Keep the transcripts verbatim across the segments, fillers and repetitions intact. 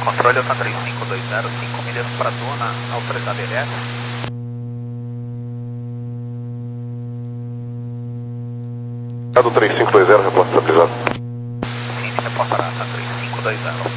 Controle Alta três cinco dois zero, cinco milhas para Duna, autorizado L S. Alta três cinco dois zero, reporte estabilizado. Sim, reportará Alta três cinco dois zero.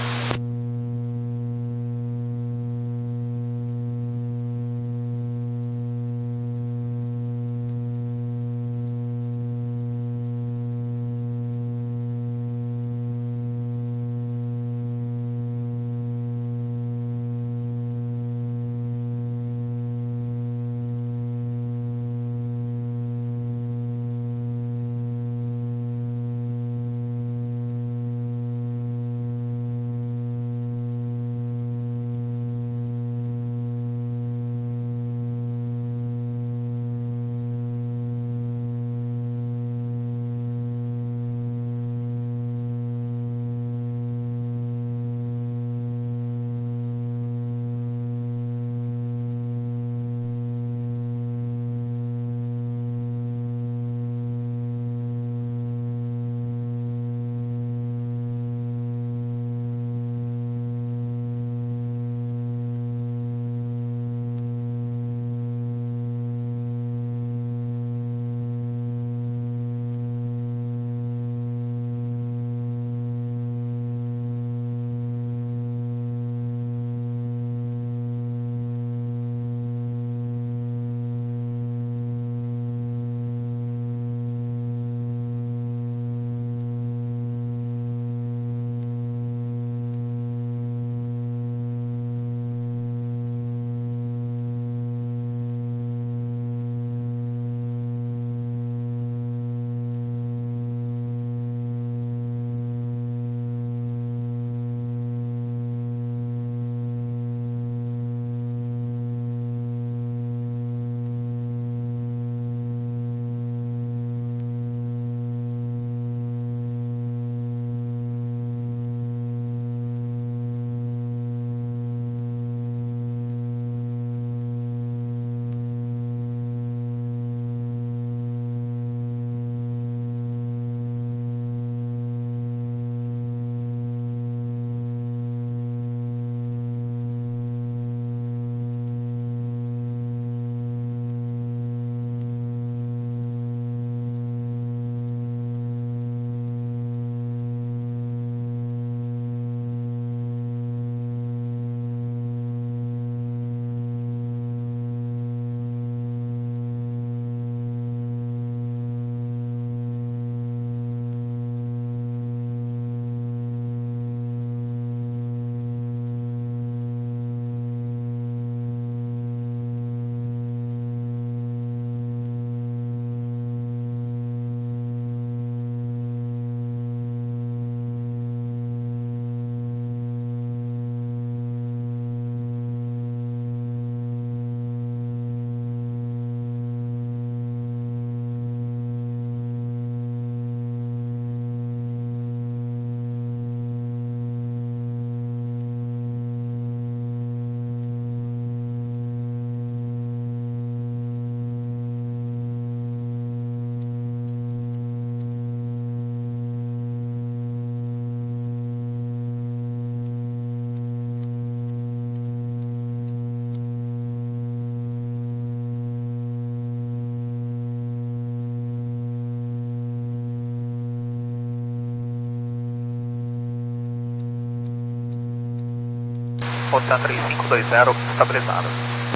Alta três cinco dois zero, estabilizado.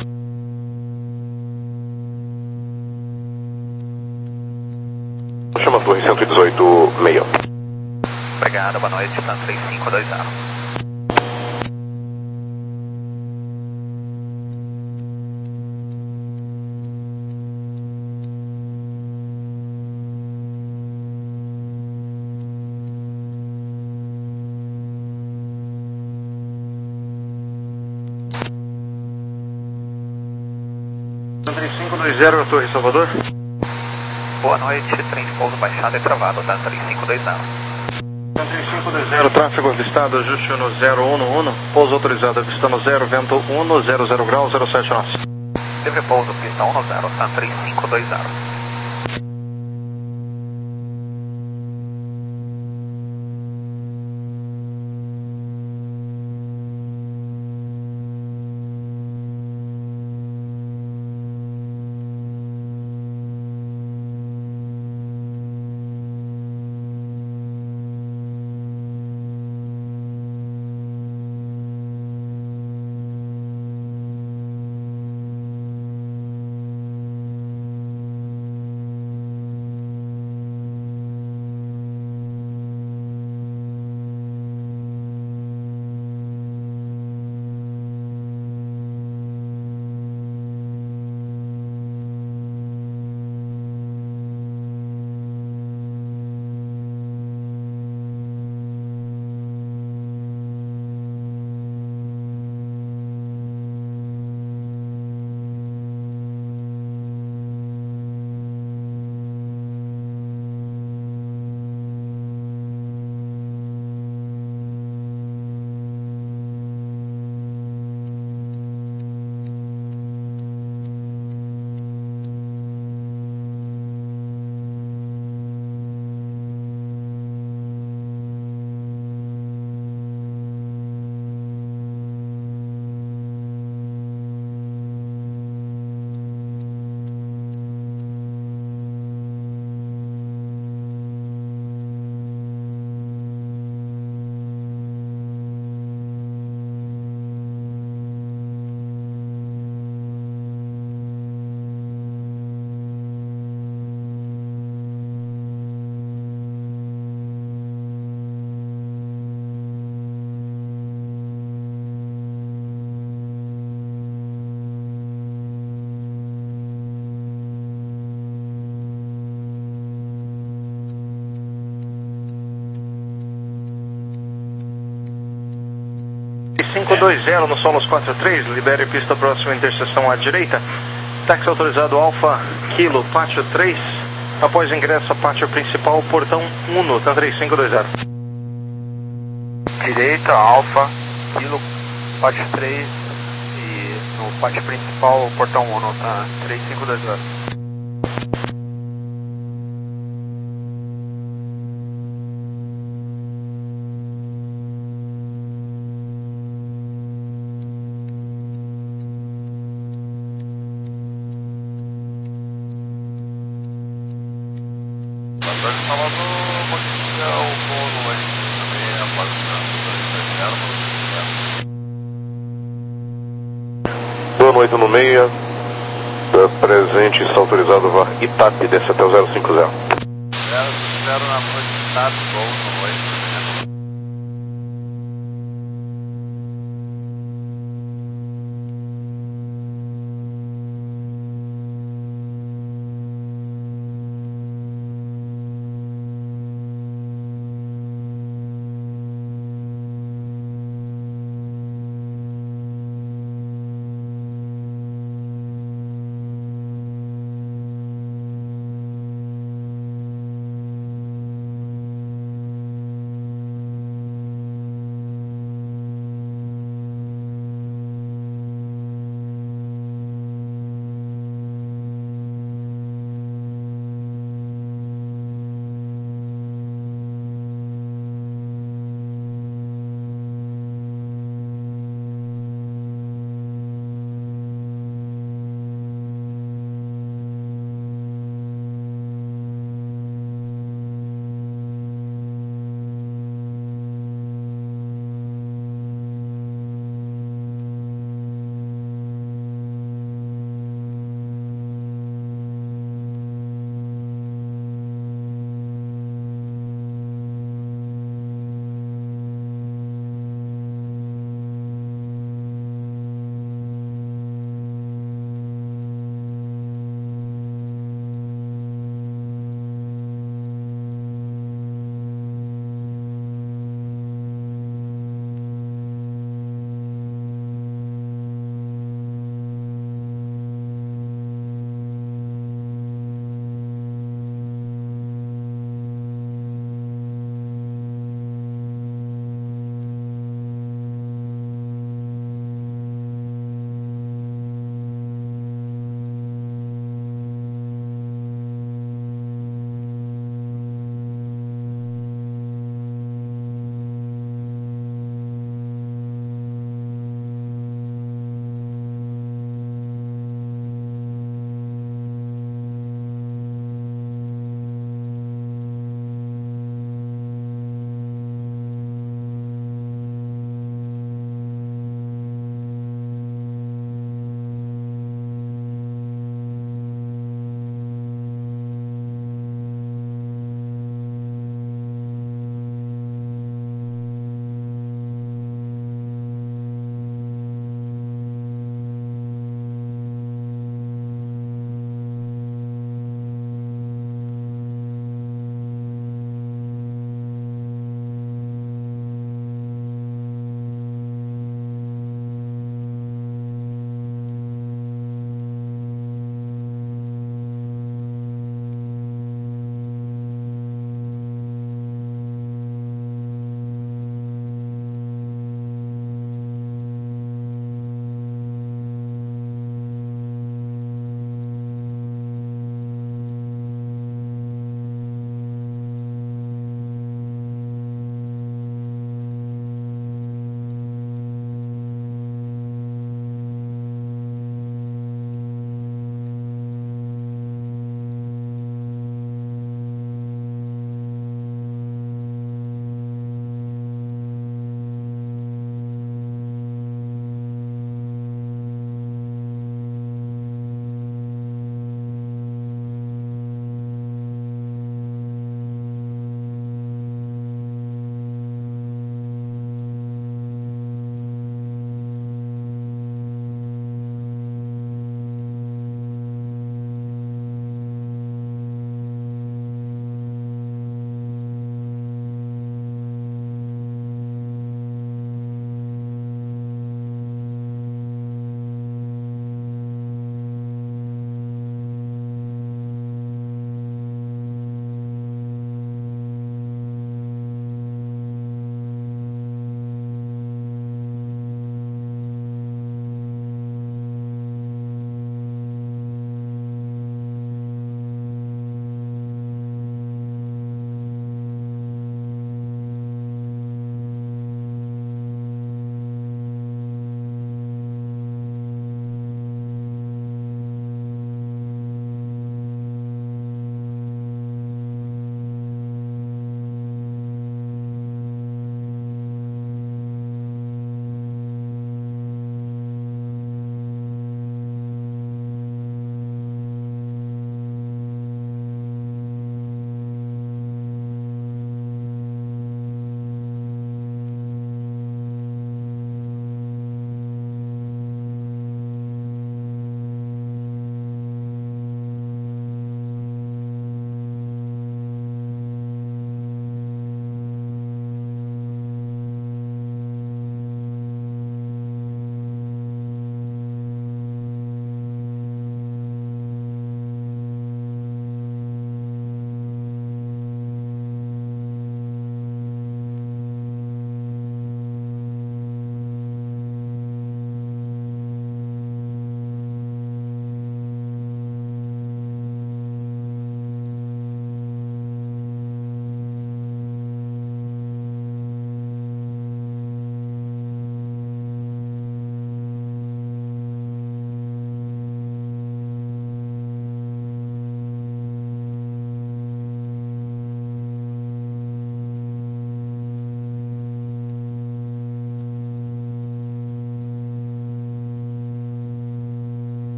Chama a torre cento e dezoito, meio. Obrigado, boa noite, Alta três cinco dois zero. três cinco dois zero, Torre Salvador. Boa noite, trem de pouso baixado e travado, Alta três cinco dois zero. três cinco dois zero, tráfego avistado, ajuste no zero um um, pouso autorizado, avistando zero, vento um, zero zero grau, zero sete nós. Livre pouso, pista um zero, Alta três cinco dois zero. cinco dois zero no Solos quatro três, libere pista próxima interseção à direita. Táxi autorizado Alfa Kilo, pátio três. Após ingresso, a pátio principal, portão um, tá três cinco dois zero. Direita, Alfa, Kilo, pátio três e no pátio principal, portão um, tá três cinco dois zero. Boa noite no meia, presente, está autorizado V A R Itap, desce até o zero cinco zero. zero zero na noite, Itap, gol no noite.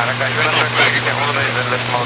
Maracaju, na frequência de rolo dois zero decimal.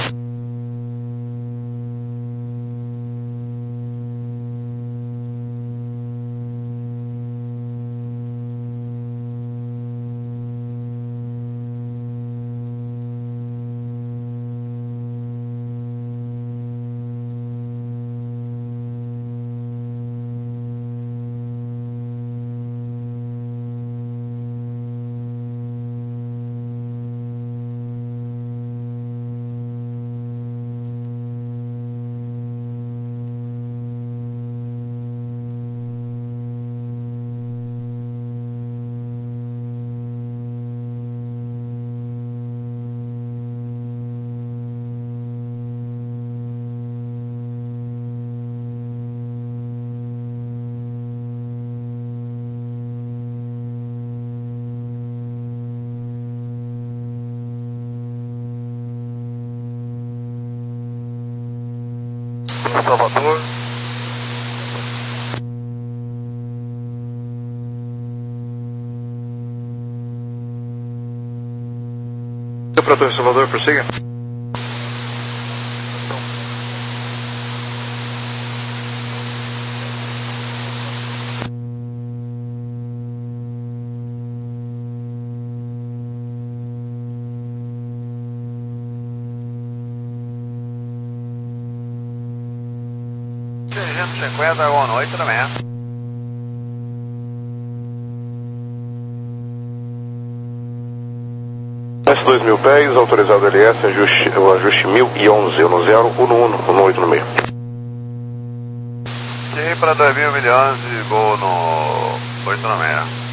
Salvador. Para Torre Salvador, prossiga. trezentos e cinquenta, boa noite também. S dois mil pés, autorizado L S, ajuste, o ajuste mil e onze, no zero, um no um, um no oito no meio. Sim, para dois mil e onze, vou no oito no meio.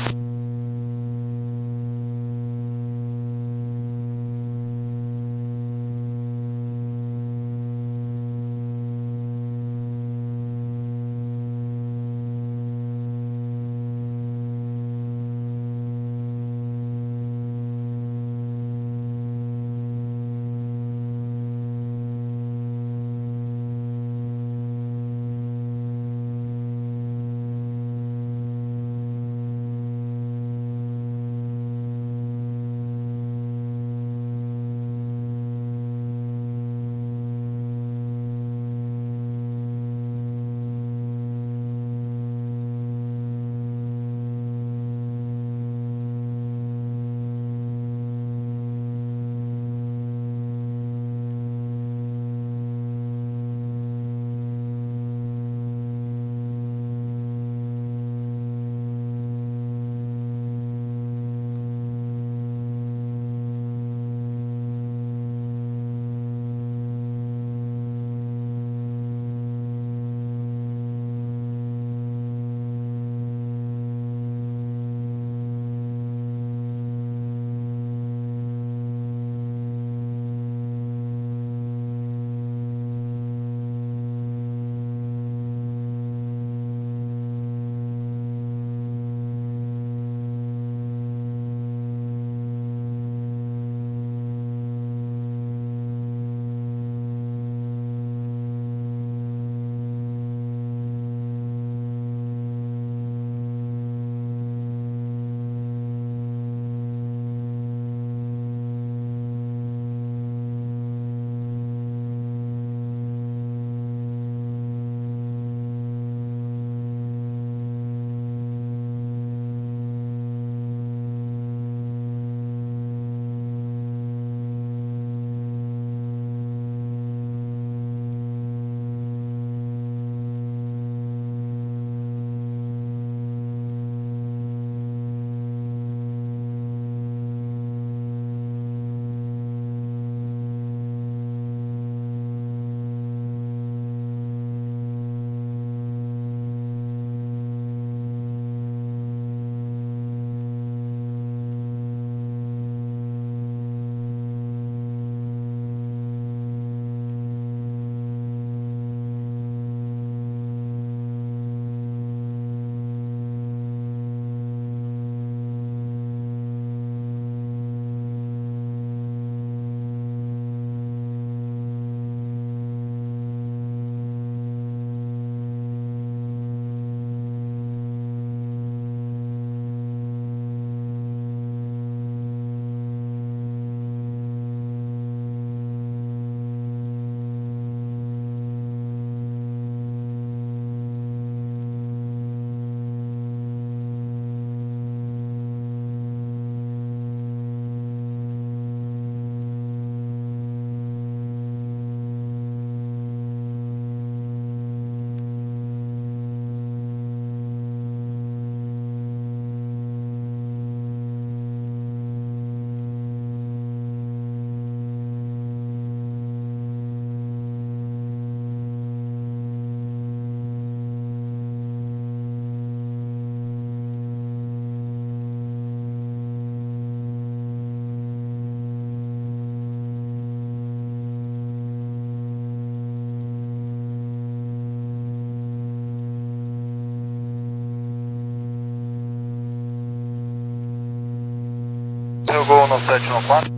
no sete no quatro.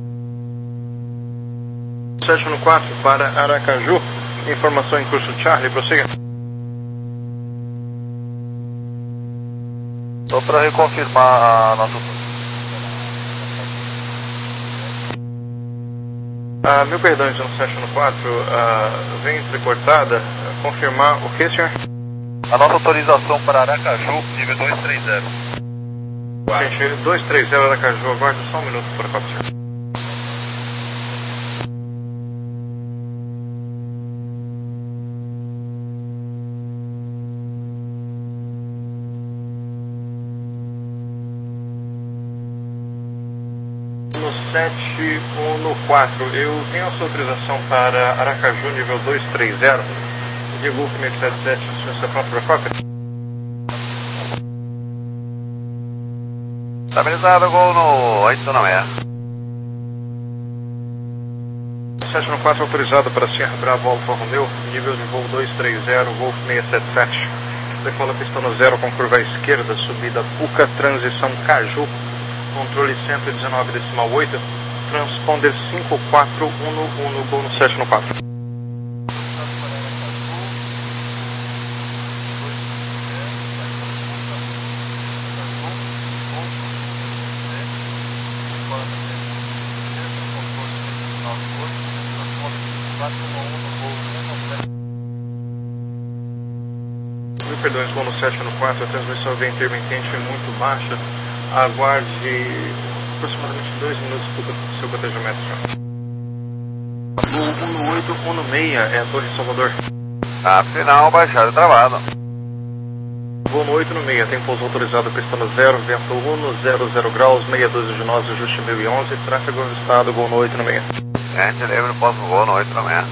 sete no quatro para Aracaju. Informação em curso Charlie, prossiga. Só para reconfirmar a nossa... Ah, mil perdões no sete no quatro, ah, vem entrecortada. Confirmar o que, senhor? A nossa autorização para Aracaju, nível dois três zero. Gente, dois três zero Aracaju, aguarde só um minuto para quatro, senhor. No sete ou no quatro, eu tenho a sua autorização para Aracaju, nível dois três zero. De Golf seis sete sete, o senhor está pronto para cópia? Estabilizado, gol no oito no meia. sete no quatro autorizado para Sierra Bravo Alfa Romeo, nível de voo dois três zero, Golf seis sete sete. Decola pista no zero com curva à esquerda, subida Puca, transição Caju, controle cento e dezenove decimal oito, transponder cinco quatro um no um, gol no sete no quatro. Mil perdões, voo no sete no quatro, a transmissão vem intermitente e muito baixa. Aguarde aproximadamente dois minutos para o seu cotejamento, senhor. Voo um no oito, um no seis, é a Torre Salvador. Afinal, baixado e travado. Voo no oito no seis, tem pouso autorizado, pista no zero, vento um no zero zero graus, meia dúzia de nós, ajuste mil e onze, tráfego avistado, voo no oito no seis. Gente, livre, posso voo no oito no meia.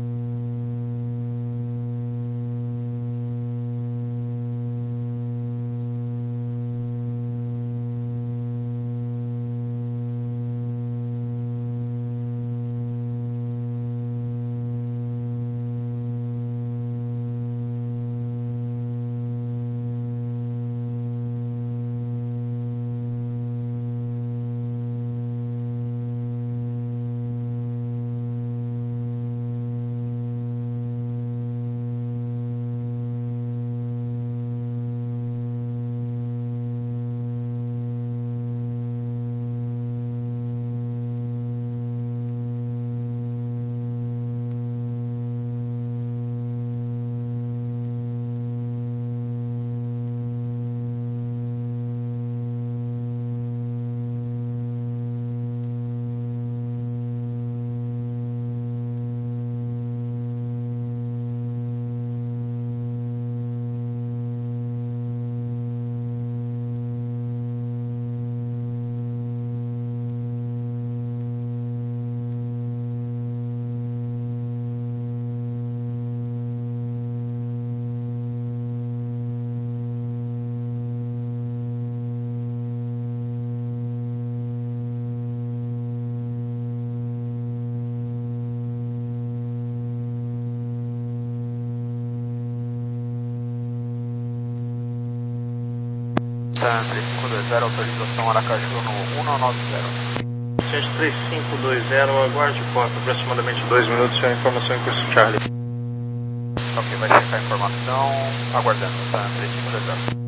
três cinco dois zero, autorização Aracaju no um nove zero. Gente, três cinco dois zero, aguarde por aproximadamente dois minutos, a informação em curso Charlie. Ok, vai checar a informação, aguardando, tá? três cinco dois zero.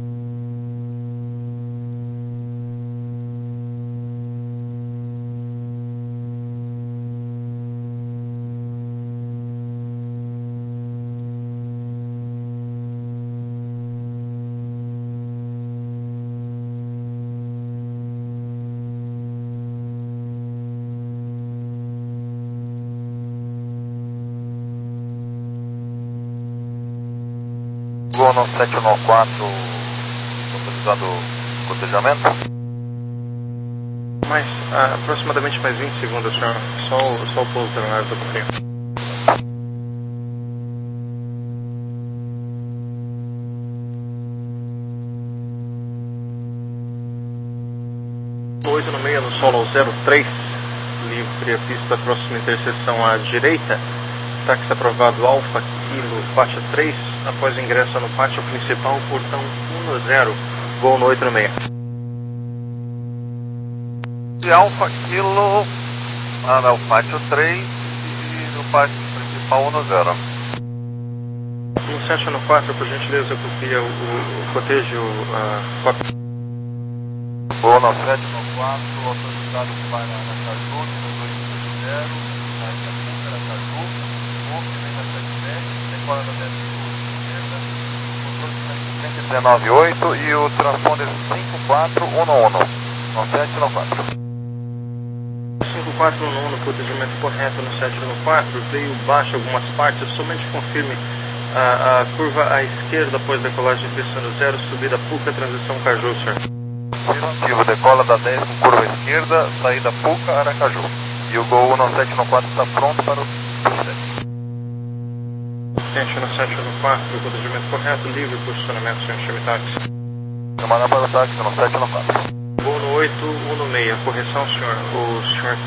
Gol no sete no quatro, autorizado cotejamento. Mais, ah, aproximadamente mais vinte segundos, senhor. Só, só o pouso terminar do pouquinho. oito no meio no solo zero três, livre a pista, próxima interseção à direita. Táxi aprovado Alfa Kilo, faixa três, após ingresso no pátio principal, portão um no zero, voo no oito no seis. e Alfa Kilo, para o pátio três e no pátio principal um zero. No sete no quatro, por gentileza, copia o, o, o cotejo, a cópia. Vou no sete no quatro, autorizado para Aracaju, dois zero, saída Puca, Aracaju, Wolf, vem sete sete, decola da dez esquerda, controle cento e dezenove oito e o transponder cinco quatro um um, no sete no quatro. cinco quatro um um, procedimento correto no sete no quatro, veio baixo algumas partes, somente confirme a, a curva à esquerda após decolagem de pista no zero, subida Puca, transição Caju, senhor. Afirmativo, decola da dez com curva esquerda, saída Puca, Aracaju. E o Gol no sete no quatro está pronto para o sete. Gente, no sete no quatro, procedimento correto, livre posicionamento, senhor, chame táxi. Chamada para o táxi no sete no quatro. Gol no oito um seis, correção, senhor. O senhor